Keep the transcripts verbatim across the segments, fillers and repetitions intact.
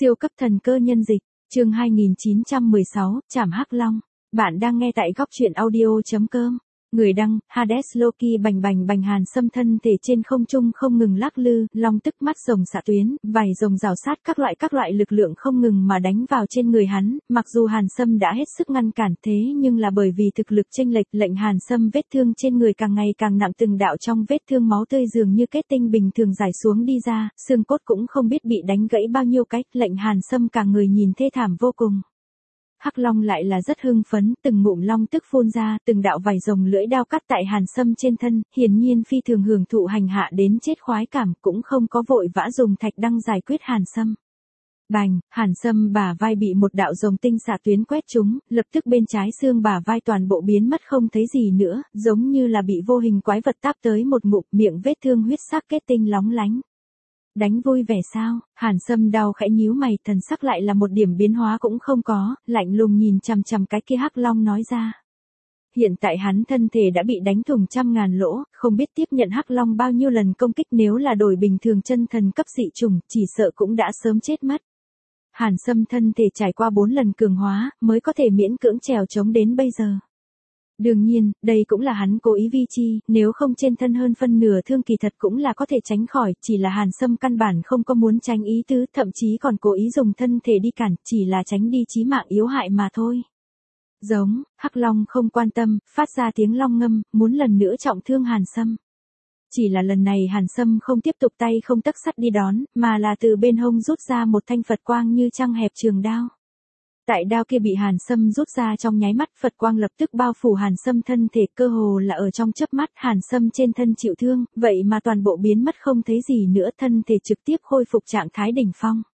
Siêu cấp thần cơ nhân dịch, chương hai nghìn chín trăm mười sáu, Trảm Hắc Long. Bạn đang nghe tại góc truyện audio chấm com. Người đăng, Hades Loki bành bành bành Hàn Sâm thân thể trên không trung không ngừng lắc lư, long tức mắt rồng xạ tuyến, vảy rồng rào sát các loại các loại lực lượng không ngừng mà đánh vào trên người hắn, mặc dù Hàn Sâm đã hết sức ngăn cản thế nhưng là bởi vì thực lực chênh lệch lệnh Hàn Sâm vết thương trên người càng ngày càng nặng, từng đạo trong vết thương máu tươi dường như kết tinh bình thường rải xuống đi ra, xương cốt cũng không biết bị đánh gãy bao nhiêu cách, lệnh Hàn Sâm cả người nhìn thê thảm vô cùng. Hắc Long lại là rất hưng phấn, từng ngụm long tức phun ra, từng đạo vảy rồng lưỡi đao cắt tại Hàn Sâm trên thân, hiển nhiên phi thường hưởng thụ hành hạ đến chết khoái cảm, cũng không có vội vã dùng thạch đăng giải quyết Hàn Sâm. Bành, Hàn Sâm bả vai bị một đạo rồng tinh xạ tuyến quét trúng, lập tức bên trái xương bả vai toàn bộ biến mất không thấy gì nữa, giống như là bị vô hình quái vật táp tới một ngụm, miệng vết thương huyết sắc kết tinh lóng lánh. Đánh vui vẻ sao? Hàn Sâm đau khẽ nhíu mày, thần sắc lại là một điểm biến hóa cũng không có, lạnh lùng nhìn chằm chằm cái kia Hắc Long nói ra. Hiện tại hắn thân thể đã bị đánh thủng trăm ngàn lỗ, không biết tiếp nhận Hắc Long bao nhiêu lần công kích, nếu là đổi bình thường chân thần cấp dị trùng, chỉ sợ cũng đã sớm chết mất. Hàn Sâm thân thể trải qua bốn lần cường hóa, mới có thể miễn cưỡng trèo chống đến bây giờ. Đương nhiên, đây cũng là hắn cố ý vi chi, nếu không trên thân hơn phân nửa thương kỳ thật cũng là có thể tránh khỏi, chỉ là Hàn Sâm căn bản không có muốn tránh ý tứ, thậm chí còn cố ý dùng thân thể đi cản, chỉ là tránh đi chí mạng yếu hại mà thôi. Giống, Hắc Long không quan tâm, phát ra tiếng long ngâm, muốn lần nữa trọng thương Hàn Sâm. Chỉ là lần này Hàn Sâm không tiếp tục tay không tấc sắt đi đón, mà là từ bên hông rút ra một thanh Phật quang như trăng hẹp trường đao. Tại đao kia bị Hàn Sâm rút ra trong nháy mắt, Phật quang lập tức bao phủ Hàn Sâm thân thể, cơ hồ là ở trong chớp mắt Hàn Sâm trên thân chịu thương, vậy mà toàn bộ biến mất không thấy gì nữa, thân thể trực tiếp khôi phục trạng thái đỉnh phong.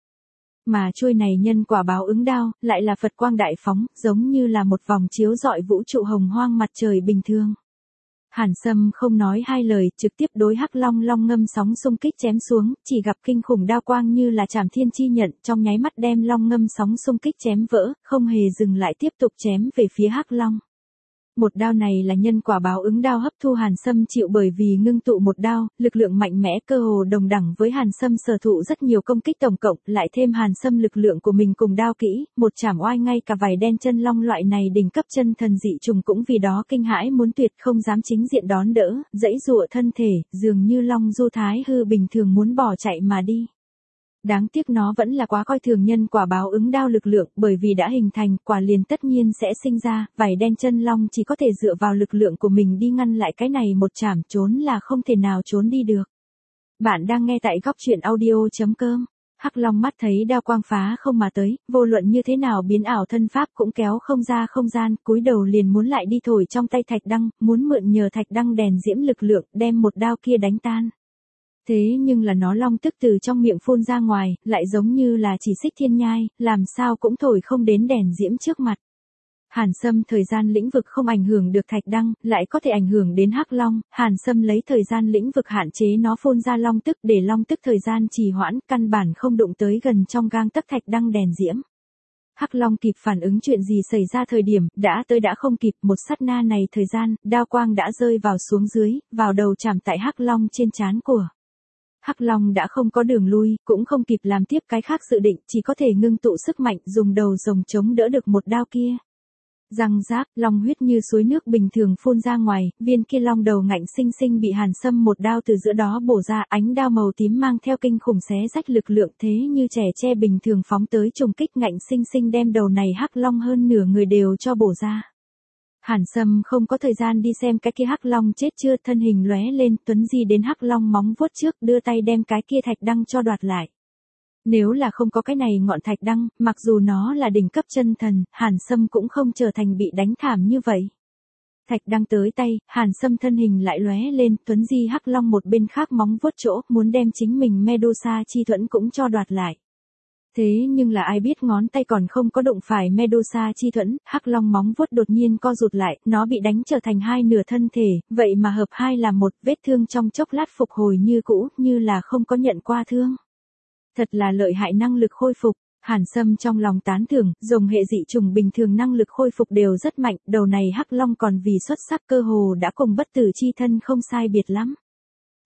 Mà chuôi này nhân quả báo ứng đao, lại là Phật quang đại phóng, giống như là một vòng chiếu rọi vũ trụ hồng hoang mặt trời bình thường. Hàn Sâm không nói hai lời, trực tiếp đối Hắc Long long ngâm sóng xung kích chém xuống, chỉ gặp kinh khủng đao quang như là trảm thiên chi nhận, trong nháy mắt đem long ngâm sóng xung kích chém vỡ, không hề dừng lại tiếp tục chém về phía Hắc Long. Một đao này là nhân quả báo ứng đao hấp thu Hàn Sâm chịu, bởi vì ngưng tụ một đao, lực lượng mạnh mẽ cơ hồ đồng đẳng với Hàn Sâm sở thụ rất nhiều công kích tổng cộng, lại thêm Hàn Sâm lực lượng của mình cùng đao kỹ, một chảm oai ngay cả vảy đen chân long loại này đỉnh cấp chân thần dị trùng cũng vì đó kinh hãi muốn tuyệt, không dám chính diện đón đỡ, dãy dụa thân thể, dường như long du thái hư bình thường muốn bỏ chạy mà đi. Đáng tiếc nó vẫn là quá coi thường nhân quả báo ứng đao lực lượng, bởi vì đã hình thành, quả liền tất nhiên sẽ sinh ra, vảy đen chân long chỉ có thể dựa vào lực lượng của mình đi ngăn lại cái này một chảm, trốn là không thể nào trốn đi được. Bạn đang nghe tại góc truyện audio chấm com. Hắc Long mắt thấy đao quang phá không mà tới, vô luận như thế nào biến ảo thân pháp cũng kéo không ra không gian, cúi đầu liền muốn lại đi thổi trong tay thạch đăng, muốn mượn nhờ thạch đăng đèn diễm lực lượng, đem một đao kia đánh tan. Thế nhưng là nó long tức từ trong miệng phun ra ngoài, lại giống như là chỉ xích thiên nhai, làm sao cũng thổi không đến đèn diễm trước mặt. Hàn Sâm thời gian lĩnh vực không ảnh hưởng được thạch đăng, lại có thể ảnh hưởng đến Hắc Long, Hàn Sâm lấy thời gian lĩnh vực hạn chế nó phun ra long tức, để long tức thời gian trì hoãn, căn bản không đụng tới gần trong gang tấc thạch đăng đèn diễm. Hắc Long kịp phản ứng chuyện gì xảy ra thời điểm, đã tới đã không kịp, một sát na này thời gian, đao quang đã rơi vào xuống dưới, vào đầu chạm tại Hắc Long trên trán của. Hắc Long đã không có đường lui, cũng không kịp làm tiếp cái khác dự định, chỉ có thể ngưng tụ sức mạnh, dùng đầu rồng chống đỡ được một đao kia. Răng rác, long huyết như suối nước bình thường phun ra ngoài, viên kia long đầu ngạnh sinh sinh bị Hàn Sâm một đao từ giữa đó bổ ra, ánh đao màu tím mang theo kinh khủng xé rách lực lượng thế như trẻ tre bình thường phóng tới trùng kích, ngạnh sinh sinh đem đầu này Hắc Long hơn nửa người đều cho bổ ra. Hàn Sâm không có thời gian đi xem cái kia Hắc Long chết chưa, thân hình lóe lên, tuấn di đến Hắc Long móng vuốt trước, đưa tay đem cái kia thạch đăng cho đoạt lại. Nếu là không có cái này ngọn thạch đăng, mặc dù nó là đỉnh cấp chân thần, Hàn Sâm cũng không trở thành bị đánh thảm như vậy. Thạch đăng tới tay, Hàn Sâm thân hình lại lóe lên, tuấn di Hắc Long một bên khác móng vuốt chỗ, muốn đem chính mình Medusa chi thuẫn cũng cho đoạt lại. Thế nhưng là ai biết ngón tay còn không có đụng phải Medusa chi thuẫn, Hắc Long móng vuốt đột nhiên co rụt lại, nó bị đánh trở thành hai nửa thân thể, vậy mà hợp hai là một, vết thương trong chốc lát phục hồi như cũ, như là không có nhận qua thương. Thật là lợi hại năng lực khôi phục. Hàn Sâm trong lòng tán thưởng, rồng hệ dị trùng bình thường năng lực khôi phục đều rất mạnh, đầu này Hắc Long còn vì xuất sắc cơ hồ đã cùng bất tử chi thân không sai biệt lắm.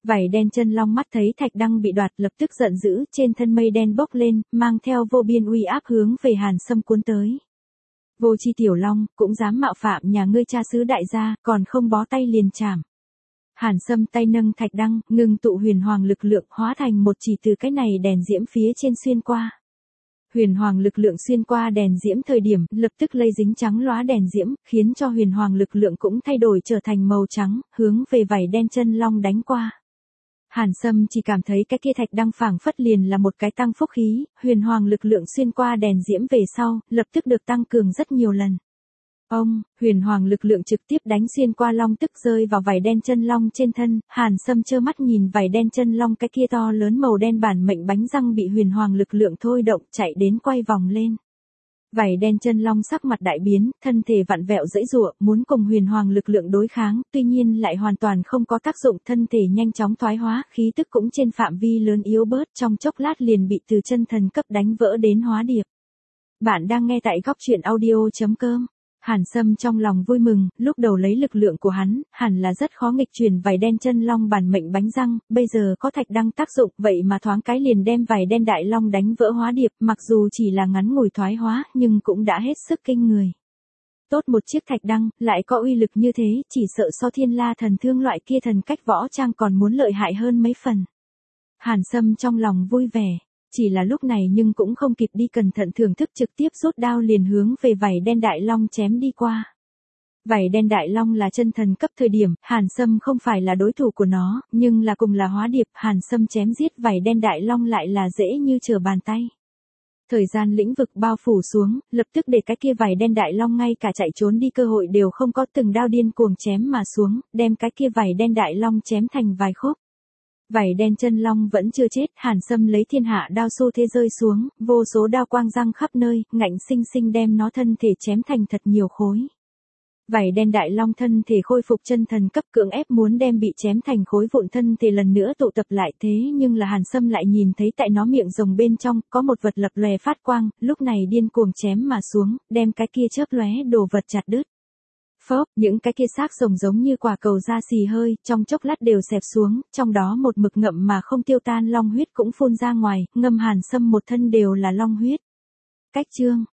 Vảy đen chân long mắt thấy thạch đăng bị đoạt lập tức giận dữ, trên thân mây đen bốc lên, mang theo vô biên uy áp hướng về Hàn Sâm cuốn tới. Vô chi tiểu long, cũng dám mạo phạm nhà ngươi cha xứ đại gia, còn không bó tay liền chảm. Hàn Sâm tay nâng thạch đăng, ngừng tụ huyền hoàng lực lượng hóa thành một chỉ từ cái này đèn diễm phía trên xuyên qua. Huyền hoàng lực lượng xuyên qua đèn diễm thời điểm, lập tức lây dính trắng lóa đèn diễm, khiến cho huyền hoàng lực lượng cũng thay đổi trở thành màu trắng, hướng về vảy đen chân long đánh qua. Hàn Sâm chỉ cảm thấy cái kia thạch đăng phảng phất liền là một cái tăng phúc khí, huyền hoàng lực lượng xuyên qua đèn diễm về sau, lập tức được tăng cường rất nhiều lần. Ông, huyền hoàng lực lượng trực tiếp đánh xuyên qua long tức rơi vào vảy đen chân long trên thân, Hàn Sâm trơ mắt nhìn vảy đen chân long cái kia to lớn màu đen bản mệnh bánh răng bị huyền hoàng lực lượng thôi động chạy đến quay vòng lên. Vảy đen chân long sắc mặt đại biến, thân thể vặn vẹo giãy giụa, muốn cùng huyền hoàng lực lượng đối kháng, tuy nhiên lại hoàn toàn không có tác dụng, thân thể nhanh chóng thoái hóa, khí tức cũng trên phạm vi lớn yếu bớt, trong chốc lát liền bị từ chân thần cấp đánh vỡ đến hóa điệp. Bạn đang nghe tại góc truyện audio chấm com. Hàn Sâm trong lòng vui mừng, lúc đầu lấy lực lượng của hắn, hẳn là rất khó nghịch chuyển vảy đen chân long bản mệnh bánh răng, bây giờ có thạch đăng tác dụng, vậy mà thoáng cái liền đem vảy đen đại long đánh vỡ hóa điệp, mặc dù chỉ là ngắn ngủi thoái hóa, nhưng cũng đã hết sức kinh người. Tốt một chiếc thạch đăng, lại có uy lực như thế, chỉ sợ so thiên la thần thương loại kia thần cách võ trang còn muốn lợi hại hơn mấy phần. Hàn Sâm trong lòng vui vẻ. Chỉ là lúc này nhưng cũng không kịp đi cẩn thận thưởng thức, trực tiếp rút đao liền hướng về vảy đen đại long chém đi qua. Vảy đen đại long là chân thần cấp thời điểm, Hàn Sâm không phải là đối thủ của nó, nhưng là cùng là hóa điệp, Hàn Sâm chém giết vảy đen đại long lại là dễ như trở bàn tay. Thời gian lĩnh vực bao phủ xuống, lập tức để cái kia vảy đen đại long ngay cả chạy trốn đi cơ hội đều không có, từng đao điên cuồng chém mà xuống, đem cái kia vảy đen đại long chém thành vài khúc. Vảy đen chân long vẫn chưa chết, Hàn Sâm lấy thiên hạ đao xô thế rơi xuống, vô số đao quang răng khắp nơi, ngạnh sinh sinh đem nó thân thể chém thành thật nhiều khối. Vảy đen đại long thân thể khôi phục chân thần cấp, cưỡng ép muốn đem bị chém thành khối vụn thân thể lần nữa tụ tập lại, thế nhưng là Hàn Sâm lại nhìn thấy tại nó miệng rồng bên trong, có một vật lập lòe phát quang, lúc này điên cuồng chém mà xuống, đem cái kia chớp lóe đồ vật chặt đứt. Phốc, những cái kia xác rồng giống như quả cầu da xì hơi, trong chốc lát đều xẹp xuống, trong đó một mực ngậm mà không tiêu tan long huyết cũng phun ra ngoài, ngâm Hàn Sâm một thân đều là long huyết. Cách chương,